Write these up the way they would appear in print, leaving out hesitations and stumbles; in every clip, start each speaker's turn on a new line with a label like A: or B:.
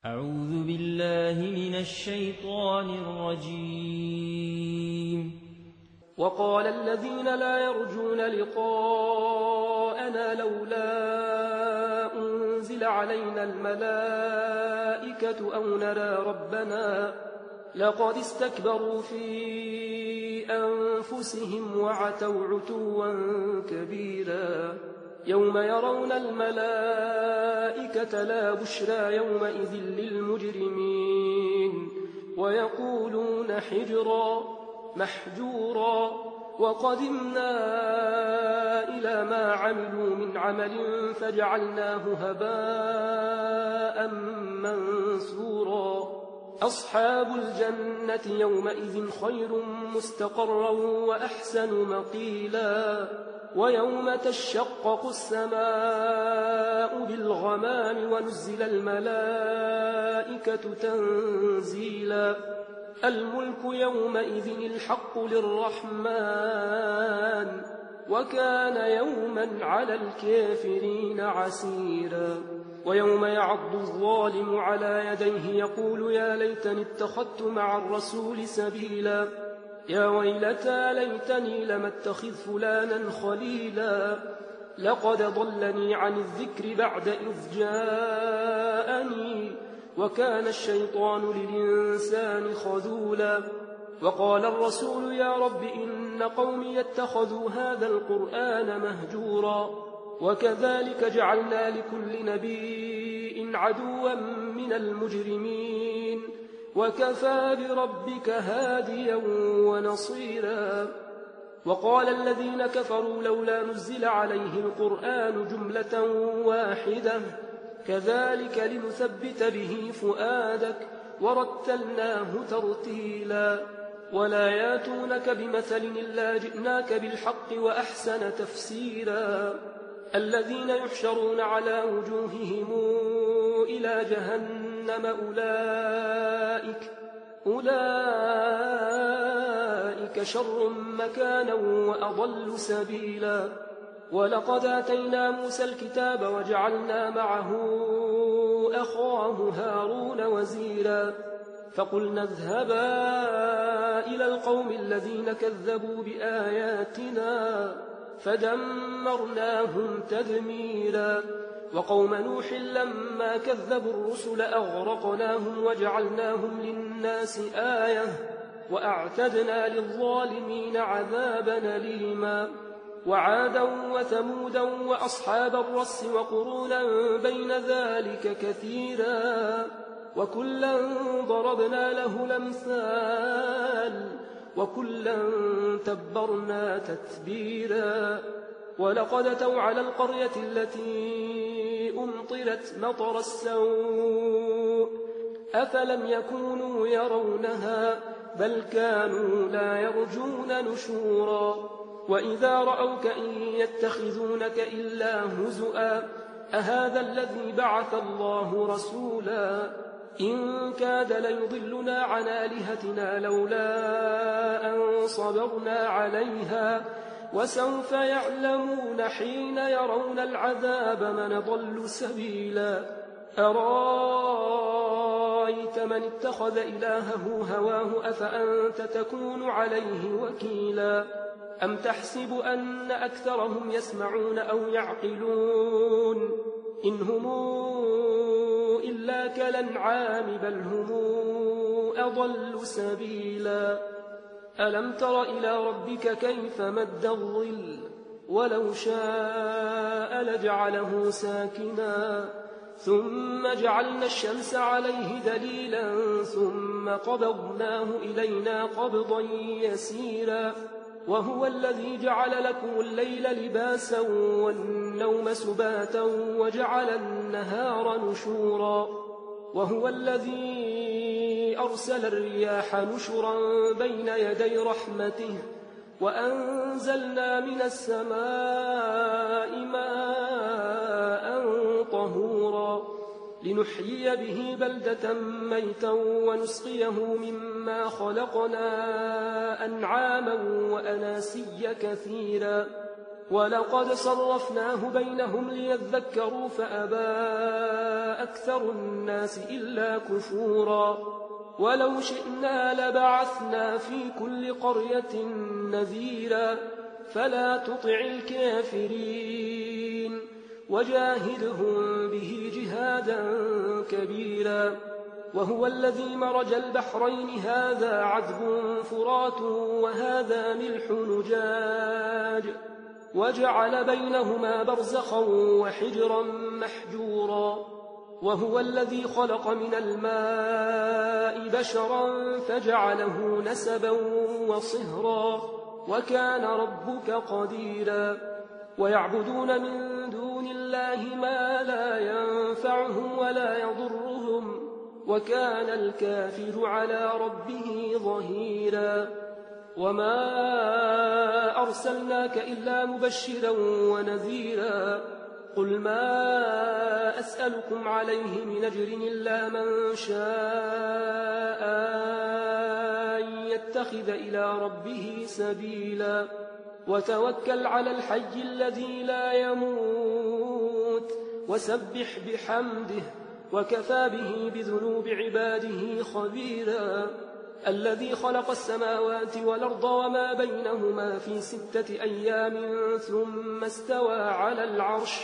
A: أعوذ بالله من الشيطان الرجيم.
B: وقال الذين لا يرجون لقاءنا لولا أنزل علينا الملائكة أو نرى ربنا لقد استكبروا في أنفسهم وعتوا عتوا كبيرا يوم يرون الملائكة لا بشرى يومئذ للمجرمين ويقولون حجرا محجورا وقدمنا إلى ما عملوا من عمل فجعلناه هباء منثورا أصحاب الجنة يومئذ خير مستقرا وأحسن مقيلا ويوم تشقق السماء بالغمام ونزل الملائكة تنزيلا الملك يومئذ الحق للرحمن وكان يوما على الكافرين عسيرا ويوم يعض الظالم على يديه يقول يا ليتني اتخذت مع الرسول سبيلا يا ويلتى ليتني لم اتخذ فلانا خليلا لقد ضلني عن الذكر بعد إذ جاءني وكان الشيطان للإنسان خذولا وقال الرسول يا رب إن قومي اتخذوا هذا القرآن مهجورا وكذلك جعلنا لكل نبي عدوا من المجرمين وكفى بربك هاديا ونصيرا وقال الذين كفروا لولا نزل عليه القرآن جملة واحدة كذلك لنثبت به فؤادك ورتلناه ترتيلا ولا ياتونك بمثل إلا جئناك بالحق وأحسن تفسيرا الذين يحشرون على وجوههم إلى جهنم أولئك شر مكانا وأضل سبيلا ولقد آتينا موسى الكتاب وجعلنا معه أخاه هارون وزيرا فقلنا اذهبا إلى القوم الذين كذبوا بآياتنا فدمرناهم تدميرا وقوم نوح لما كذبوا الرسل أغرقناهم وجعلناهم للناس آية وأعتدنا للظالمين عذابا أليما وعادا وثمودا وأصحاب الرس وقرونا بين ذلك كثيرا وكلا ضربنا له الأمثال وكلا تبرنا تتبيرا ولقد أتوا على القرية التي أمطرت مطر السوء أفلم يكونوا يرونها بل كانوا لا يرجون نشورا وإذا رأوك إن يتخذونك إلا هزؤا أهذا الذي بعث الله رسولا إن كاد ليضلنا عن آلهتنا لولا أن صبرنا عليها وسوف يعلمون حين يرون العذاب من ضل سبيلا أرأيت من اتخذ إلهه هواه أفأنت تكون عليه وكيلا أم تحسب أن أكثرهم يسمعون أو يعقلون إن هم إلا كالأنعام بل هم أضل سبيلا ألم تر إلى ربك كيف مد الظل ولو شاء لجعله ساكنا ثم جعلنا الشمس عليه دليلا ثم قبضناه إلينا قبضا يسيرا وهو الذي جعل لكم الليل لباسا والنوم سباتا وجعل النهار نشورا وهو الذي أرسل الرياح نشرا بين يدي رحمته وأنزلنا من السماء ماء طهورا لنحيي به بلدة ميتا ونسقيه مما خلقنا أنعاما وأناسيا كثيرا ولقد صرفناه بينهم ليذكروا فأبى أكثر الناس إلا كفورا ولو شئنا لبعثنا في كل قرية نذيرا فلا تطع الكافرين وجاهدهم به جهادا كبيرا وهو الذي مرج البحرين هذا عذب فرات وهذا ملح نجاج وجعل بينهما برزخا وحجرا محجورا وهو الذي خلق من الماء بشرا فجعله نسبا وصهرا وكان ربك قديرا ويعبدون من دون الله ما لا ينفعهم ولا يضرهم وكان الكافر على ربه ظهيرا وما أرسلناك إلا مبشرا ونذيرا قل ما أسألكم عليه من أجر إلا من شاء أن يتخذ إلى ربه سبيلا وتوكل على الحي الذي لا يموت وسبح بحمده وكفى به بذنوب عباده خبيرا الذي خلق السماوات والأرض وما بينهما في 6 أيام ثم استوى على العرش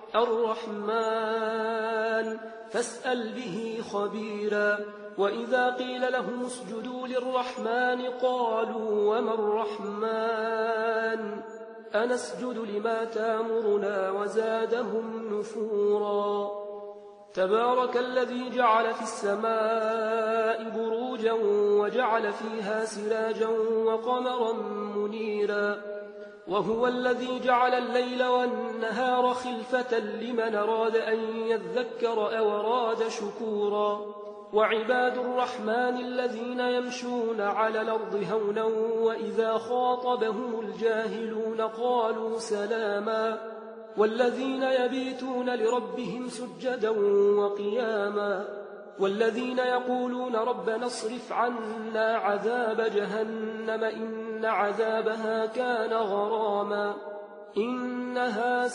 B: الرحمن فاسأل به خبيرا وإذا قيل لهم اسجدوا للرحمن قالوا وما الرحمن أنسجد لما تامرنا وزادهم نفورا تبارك الذي جعل في السماء بروجا وجعل فيها سراجا وقمرا منيرا وهو الذي جعل الليل والنهار خلفة لمن أراد أن يذكر أو أراد شكورا وعباد الرحمن الذين يمشون على الأرض هونا وإذا خاطبهم الجاهلون قالوا سلاما والذين يبيتون لربهم سجدا وقياما والذين يقولون ربنا اصرف عنا عذاب جهنم إن عذابها كان غراما إنها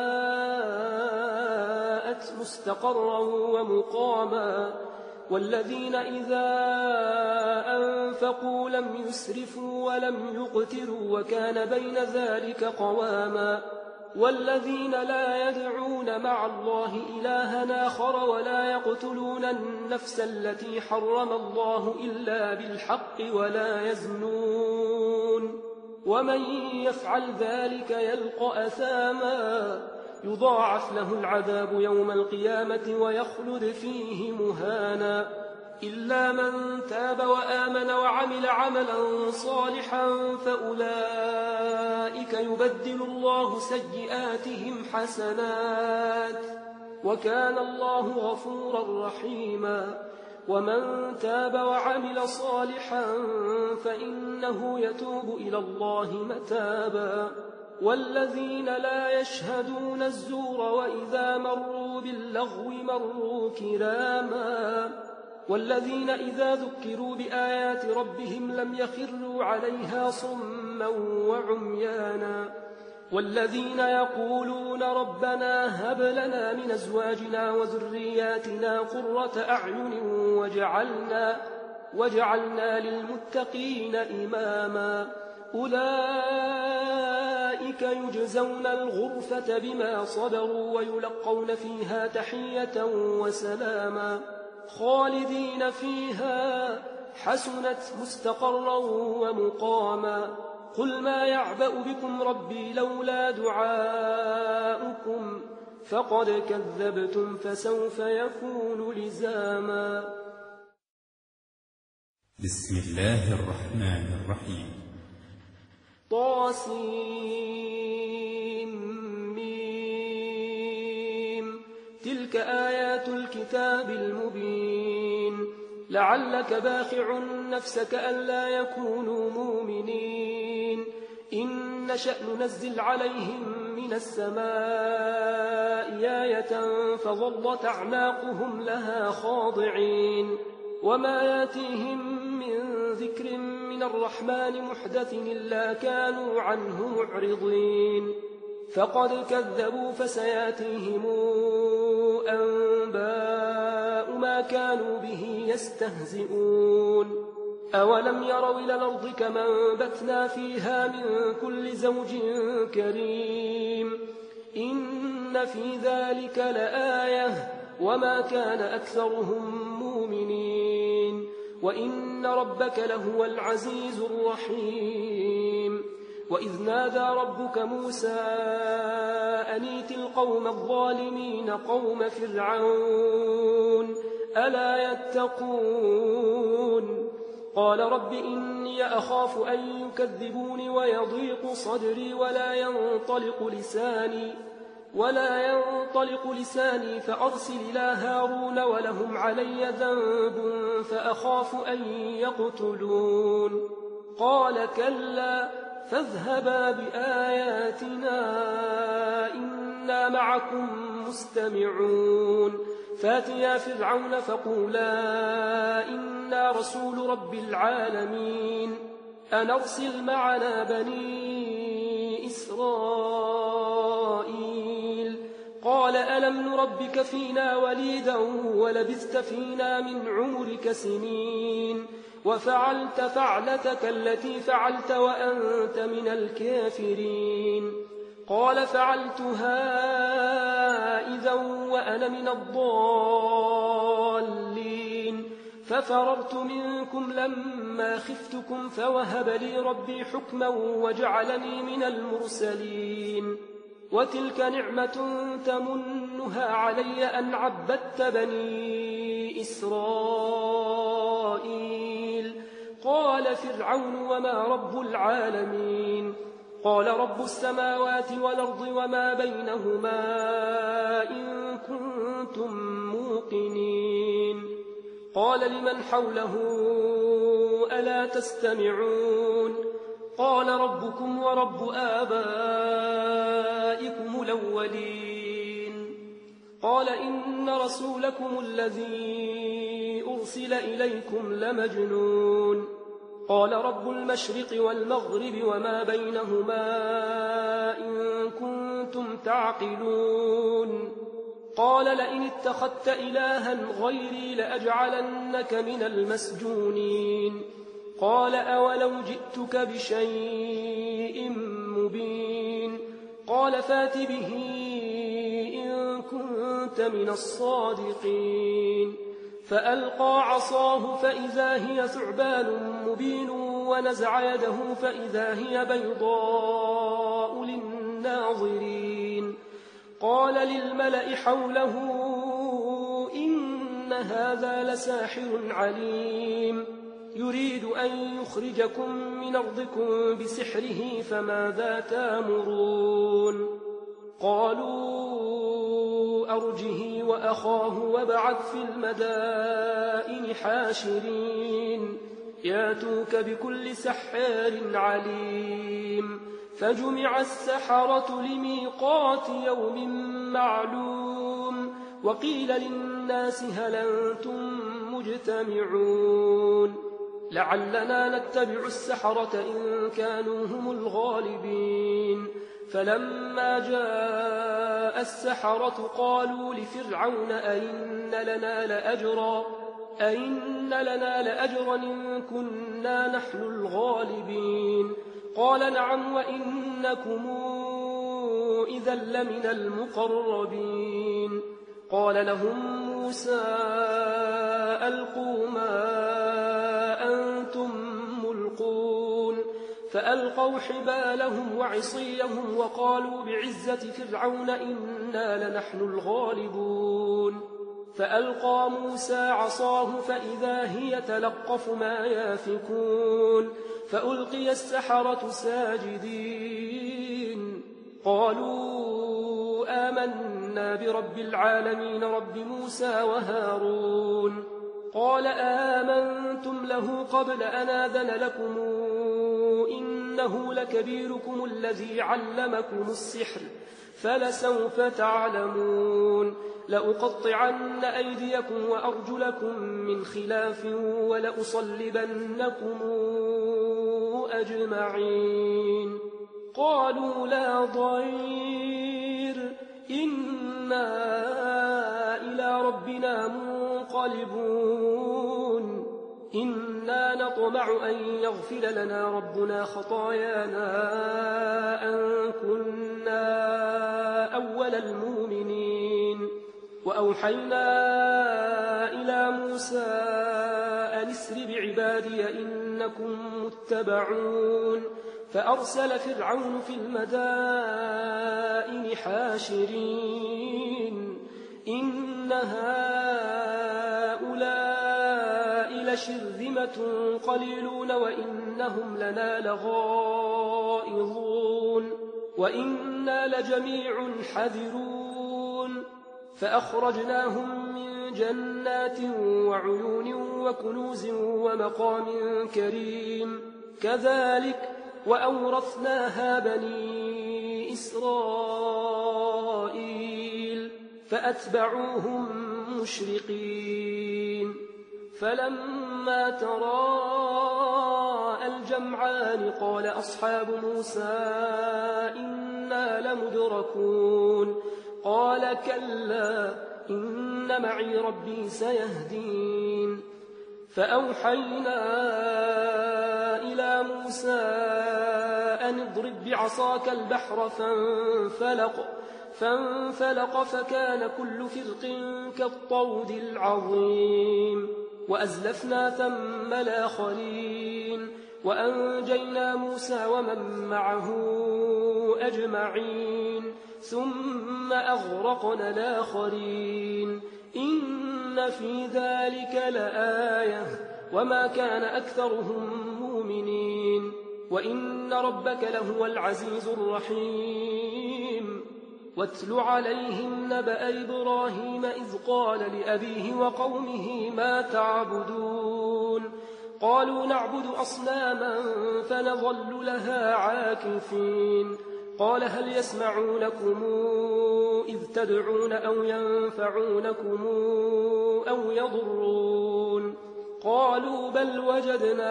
B: ساءت مستقرا ومقاما والذين إذا أنفقوا لم يسرفوا ولم يقتروا وكان بين ذلك قواما والذين لا يدعون مع الله إلها آخر ولا يقتلون النفس التي حرم الله إلا بالحق ولا يزنون ومن يفعل ذلك يلقى أثاما يضاعف له العذاب يوم القيامة ويخلد فيه مهانا إلا من تاب وآمن وعمل عملا صالحا فأولئك يبدل الله سيئاتهم حسنات وكان الله غفورا رحيما ومن تاب وعمل صالحا فإنه يتوب إلى الله متابا والذين لا يشهدون الزور وإذا مروا باللغو مروا كراما والذين إذا ذكروا بآيات ربهم لم يخروا عليها صما وعميانا والذين يقولون ربنا هب لنا من أزواجنا وذرياتنا قرة أعين وجعلنا للمتقين إماما أولئك يجزون الغرفة بما صبروا ويلقون فيها تحية وسلاما خالدين فيها حسنت مستقرا ومقاما قل ما يعبأ بكم ربي لولا دعاؤكم فقد كذبتم فسوف يكون لزاما
C: بسم الله الرحمن الرحيم
B: طاسيم تلك آيات الكتاب المبين لعلك باخع نفسك ألا يكونوا مؤمنين إن نشأ ننزل عليهم من السماء آية فظلت أعناقهم لها خاضعين وما ياتيهم من ذكر من الرحمن محدث إلا كانوا عنه معرضين فقد كذبوا فسياتيهم أنباء ما كانوا به يستهزئون أولم يروا إلى الأرض كما أنبتنا فيها من كل زوج كريم إن في ذلك لآية وما كان أكثرهم مؤمنين وإن ربك لهو العزيز الرحيم وإذ نادى ربك موسى أن ائت القوم الظالمين قوم فرعون ألا يتقون قال رب إني أخاف أن يكذبوني ويضيق صدري ولا ينطلق لساني فأرسل إلى هارون ولهم علي ذنب فأخاف أن يقتلون قال كلا فاذهبا بآياتنا إنا معكم مستمعون فاتيا فرعون فقولا إنا رسول رب العالمين أن أرسل معنا بني إسرائيل قال ألم نربك فينا وليدا ولبثت فينا من عمرك سنين وفعلت فعلتك التي فعلت وأنت من الكافرين قال فعلتها إذا وأنا من الضالين ففررت منكم لما خفتكم فوهب لي ربي حكما وجعلني من المرسلين وتلك نعمة تمنها علي أن عبدت بني إسرائيل قال فرعون وما رب العالمين قال رب السماوات والأرض وما بينهما إن كنتم موقنين قال لمن حوله ألا تستمعون قال ربكم ورب آبائكم الأولين قال إن رسولكم الذي أرسل إليكم لمجنون قال رب المشرق والمغرب وما بينهما إن كنتم تعقلون قال لئن اتخذت إلها غيري لأجعلنك من المسجونين قال أولو جئتك بشيء مبين قال فات به إن كنت من الصادقين فألقى عصاه فإذا هي ثعبان مبين ونزع يده فإذا هي بيضاء للناظرين قال للملأ حوله إن هذا لساحر عليم يريد أن يخرجكم من أرضكم بسحره فماذا تأمرون قالوا أرجه وأخاه وابعث في المدائن حاشرين ياتوك بكل سحار عليم فجمع السحرة لميقات يوم معلوم وقيل للناس هل أنتم مجتمعون لعلنا نتبع السحرة إن كانوا هم الغالبين فلما جاء السحرة قالوا لفرعون أئن لنا لأجرا إن كنا نحن الغالبين قال نعم وإنكم إذا لمن المقربين قال لهم موسى ألقوا ما أنتم ملقون فألقوا حبالهم وعصيهم وقالوا بعزة فرعون إنا لنحن الغالبون فألقى موسى عصاه فإذا هي تلقف ما يافكون فألقي السحرة ساجدين قالوا آمنا برب العالمين رب موسى وهارون قال آمنتم له قبل أن آذن لكم إنه لكبيركم الذي علمكم السحر فلسوف تعلمون لأقطعن أيديكم وأرجلكم من خلاف ولأصلبنكم أجمعين قالوا لا ضير إنا إلى ربنا منقلبون إنا نطمع أن يغفر لنا ربنا خطايانا أن كنا أول المؤمنين وأوحينا إلى موسى أن اسر بعبادي إنكم متبعون فأرسل فرعون في المدائن حاشرين إن هؤلاء لشرذمة قليلون وإنهم لنا لغائظون وإنا لجميع حذرون فأخرجناهم من جنات وعيون وكنوز ومقام كريم كذلك وأورثناها بني إسرائيل فأتبعوهم مشرقين فلما تراءى الجمعان قال أصحاب موسى إنا لمدركون قال كلا إن معي ربي سيهدين فأوحينا إلى موسى أن اضرب بعصاك البحر فانفلق فكان كل فرق كالطود العظيم وأزلفنا ثم الآخرين وأنجينا موسى ومن معه أجمعين ثم أغرقنا الآخرين إن في ذلك لآية وما كان أكثرهم مؤمنين وإن ربك لهو العزيز الرحيم واتل عليهم نبأ إبراهيم إذ قال لأبيه وقومه ما تعبدون قالوا نعبد أصناما فنظل لها عاكفين قال هل يسمعونكم إذ تدعون أو ينفعونكم أو يضرون قالوا بل وجدنا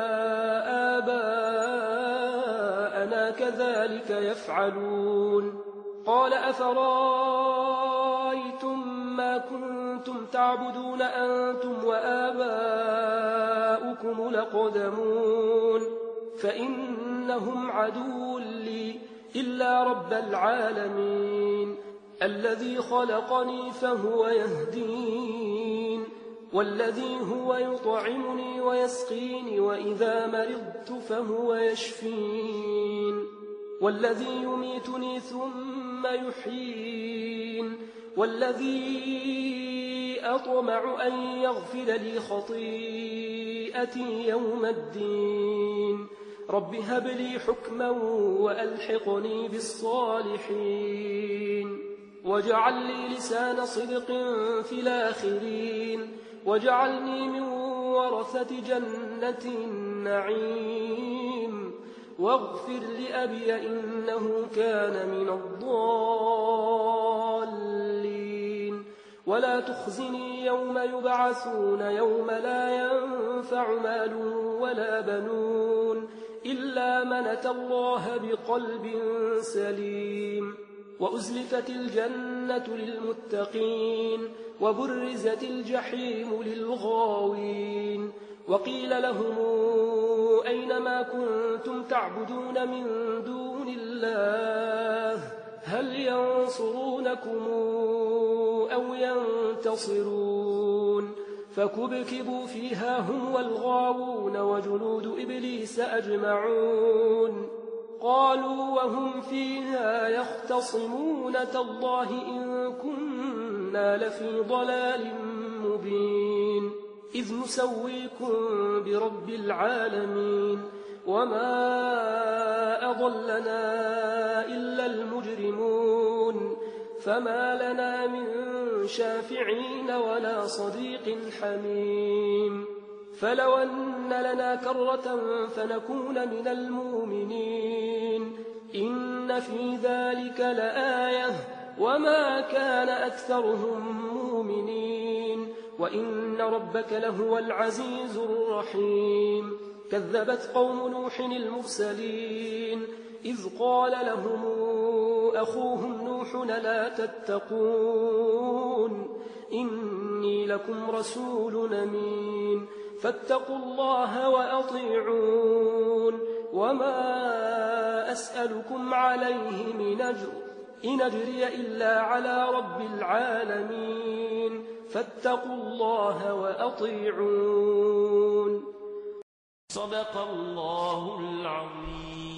B: آباءنا كذلك يفعلون قال أفرأيتم ما كنتم تعبدون أنتم وآباؤكم الأقدمون فإنهم عدو لي إلا رب العالمين الذي خلقني فهو يهدين والذي هو يطعمني ويسقيني وإذا مرضت فهو يشفين والذي يميتني ثم يحيين والذي أطمع أن يغفر لي خطيئتي يوم الدين رب هب لي حكما وألحقني بالصالحين واجعل لي لسان صدق في الآخرين واجعلني من ورثة جنة النعيم واغفر لأبي إنه كان من الضالين ولا تخزني يوم يبعثون يوم لا ينفع مال ولا بنون إلا من أتى الله بقلب سليم وأزلفت الجنة للمتقين وبرزت الجحيم للغاوين وقيل لهم أين ما كنتم تعبدون من دون الله هل ينصرونكم أو ينتصرون فكبكبوا فيها هم والغاوون وجنود إبليس أجمعون قالوا وهم فيها يختصمون تالله إن كنا لفي ضلال مبين إذ نسويكم برب العالمين وما أضلنا إلا المجرمون فما لنا من شافعين ولا صديق حميم فلو أن لنا كرة فنكون من المؤمنين إن في ذلك لآية وما كان أكثرهم مؤمنين وإن ربك لهو العزيز الرحيم كذبت قوم نوح المرسلين إذ قال لهم أخوهم نوح لا تتقون إني لكم رسول أمين فاتقوا الله وأطيعون وما أسألكم عليه من أجر إن أجري إلا على رب العالمين فاتقوا الله وأطيعون.
A: صدق الله العظيم.